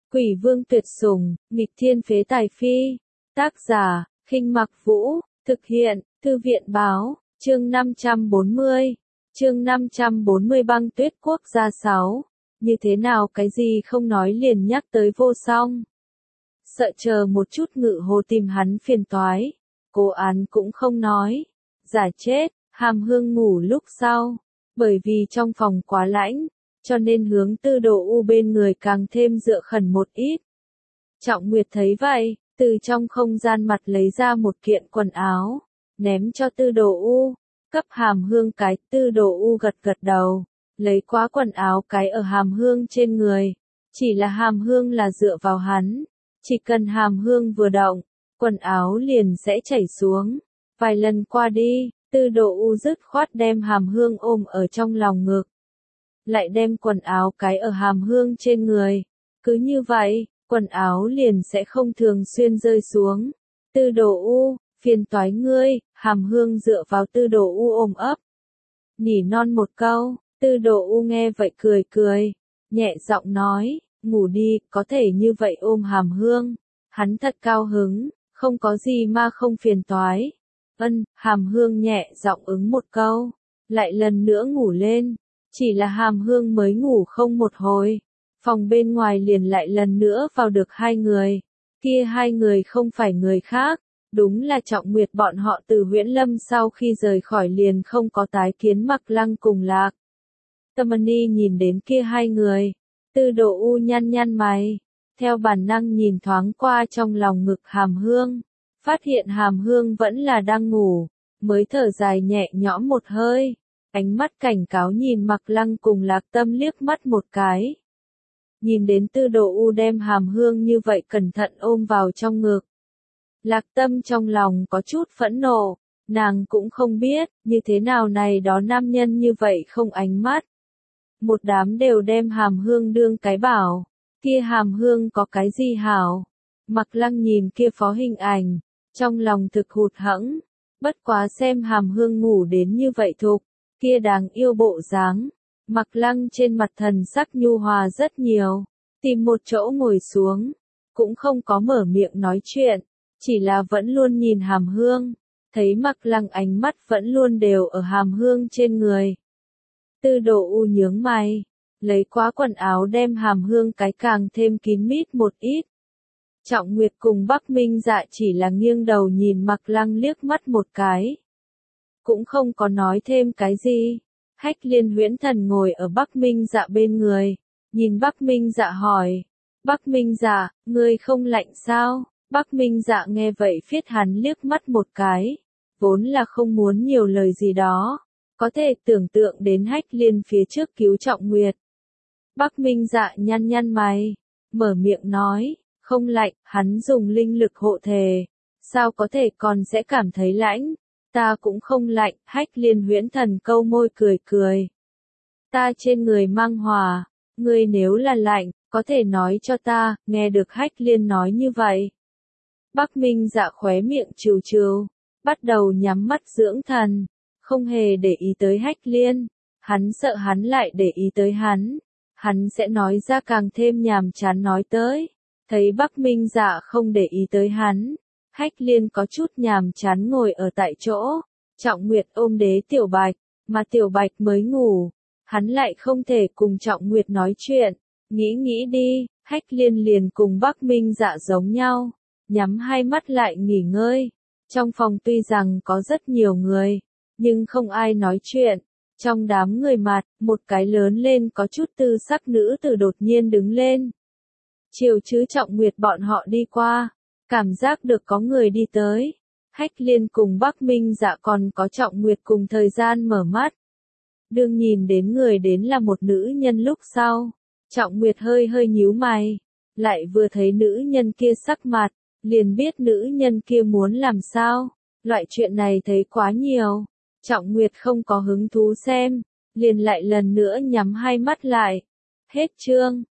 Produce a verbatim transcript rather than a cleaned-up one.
Quỷ vương tuyệt sủng, nghịch thiên phế tài phi. Tác giả, Khinh Mặc Vũ, thực hiện, Thư viện báo, chương năm trăm bốn mươi. Chương năm trăm bốn mươi băng tuyết quốc gia sáu. Như thế nào cái gì không nói liền nhắc tới vô song. Sợ chờ một chút Ngự Hồ tìm hắn phiền toái. Cố Án cũng không nói. Giả chết, Hàm Hương ngủ lúc sau. Bởi vì trong phòng quá lạnh, cho nên hướng Tư Đồ U bên người càng thêm dựa khẩn một ít. Trọng Nguyệt thấy vậy, từ trong không gian mặt lấy ra một kiện quần áo, ném cho Tư Đồ U, cấp Hàm Hương cái. Tư Đồ U gật gật đầu, lấy quá quần áo cái ở Hàm Hương trên người. Chỉ là Hàm Hương là dựa vào hắn, chỉ cần Hàm Hương vừa động, quần áo liền sẽ chảy xuống. Vài lần qua đi, Tư Đồ U dứt khoát đem Hàm Hương ôm ở trong lòng ngực, lại đem quần áo cái ở Hàm Hương trên người. Cứ như vậy, quần áo liền sẽ không thường xuyên rơi xuống. Tư Đồ U, phiền toái ngươi. Hàm Hương dựa vào Tư Đồ U ôm ấp, nỉ non một câu. Tư Đồ U nghe vậy cười cười, nhẹ giọng nói, ngủ đi. Có thể như vậy ôm Hàm Hương, hắn thật cao hứng, không có gì mà không phiền toái. Ân, Hàm Hương nhẹ giọng ứng một câu, lại lần nữa ngủ lên. Chỉ là Hàm Hương mới ngủ không một hồi, phòng bên ngoài liền lại lần nữa vào được hai người. Kia hai người không phải người khác, đúng là Trọng Nguyệt bọn họ. Từ Huyễn Lâm sau khi rời khỏi liền không có tái kiến Mặc Lăng cùng Lạc Tâm-ni. Nhìn đến kia hai người, Tư Đồ U nhăn nhăn mày, theo bản năng nhìn thoáng qua trong lòng ngực Hàm Hương, phát hiện Hàm Hương vẫn là đang ngủ, mới thở dài nhẹ nhõm một hơi. Ánh mắt cảnh cáo nhìn Mặc Lăng cùng Lạc Tâm liếc mắt một cái. Nhìn đến Tư Đồ U đem Hàm Hương như vậy cẩn thận ôm vào trong ngực, Lạc Tâm trong lòng có chút phẫn nộ. Nàng cũng không biết, như thế nào này đó nam nhân như vậy không ánh mắt. Một đám đều đem Hàm Hương đương cái bảo. Kia Hàm Hương có cái gì hảo? Mặc Lăng nhìn kia phó hình ảnh, trong lòng thực hụt hẫng. Bất quá xem Hàm Hương ngủ đến như vậy thục, kia đáng yêu bộ dáng, Mặc Lăng trên mặt thần sắc nhu hòa rất nhiều. Tìm một chỗ ngồi xuống, cũng không có mở miệng nói chuyện, chỉ là vẫn luôn nhìn Hàm Hương. Thấy Mặc Lăng ánh mắt vẫn luôn đều ở Hàm Hương trên người. Tư Đồ U nhướng mày, lấy quá quần áo đem Hàm Hương cái càng thêm kín mít một ít. Trọng Nguyệt cùng Bắc Minh Dạ chỉ là nghiêng đầu nhìn Mặc Lăng liếc mắt một cái, cũng không có nói thêm cái gì. Hách Liên Huyễn Thần ngồi ở Bắc Minh Dạ bên người, nhìn Bắc Minh Dạ hỏi, Bắc Minh Dạ, ngươi không lạnh sao? Bắc Minh Dạ nghe vậy phiết hắn liếc mắt một cái, vốn là không muốn nhiều lời gì đó, có thể tưởng tượng đến Hách Liên phía trước cứu Trọng Nguyệt. Bắc Minh Dạ nhăn nhăn mày, mở miệng nói, không lạnh. Hắn dùng linh lực hộ thể, sao có thể còn sẽ cảm thấy lạnh? Ta cũng không lạnh. Hách Liên Huyễn Thần câu môi cười cười, ta trên người mang hỏa, ngươi nếu là lạnh, có thể nói cho ta. Nghe được Hách Liên nói như vậy, Bắc Minh Dạ khóe miệng trừ trừ, bắt đầu nhắm mắt dưỡng thần, không hề để ý tới Hách Liên. Hắn sợ hắn lại để ý tới hắn, hắn sẽ nói ra càng thêm nhàm chán nói tới. Thấy Bắc Minh Dạ không để ý tới hắn, Hách Liên có chút nhàm chán ngồi ở tại chỗ. Trọng Nguyệt ôm Đế Tiểu Bạch, mà Tiểu Bạch mới ngủ, hắn lại không thể cùng Trọng Nguyệt nói chuyện. Nghĩ nghĩ đi, Hách Liên liền cùng Bắc Minh Dạ giống nhau, nhắm hai mắt lại nghỉ ngơi. Trong phòng tuy rằng có rất nhiều người, nhưng không ai nói chuyện. Trong đám người mặt, một cái lớn lên có chút tư sắc nữ tử đột nhiên đứng lên. Chiều chứ Trọng Nguyệt bọn họ đi qua, cảm giác được có người đi tới. Hách Liên cùng Bắc Minh Dạ còn có Trọng Nguyệt cùng thời gian mở mắt. Đương nhìn đến người đến là một nữ nhân lúc sau, Trọng Nguyệt hơi hơi nhíu mày, lại vừa thấy nữ nhân kia sắc mặt, liền biết nữ nhân kia muốn làm sao. Loại chuyện này thấy quá nhiều, Trọng Nguyệt không có hứng thú xem, liền lại lần nữa nhắm hai mắt lại. Hết chương.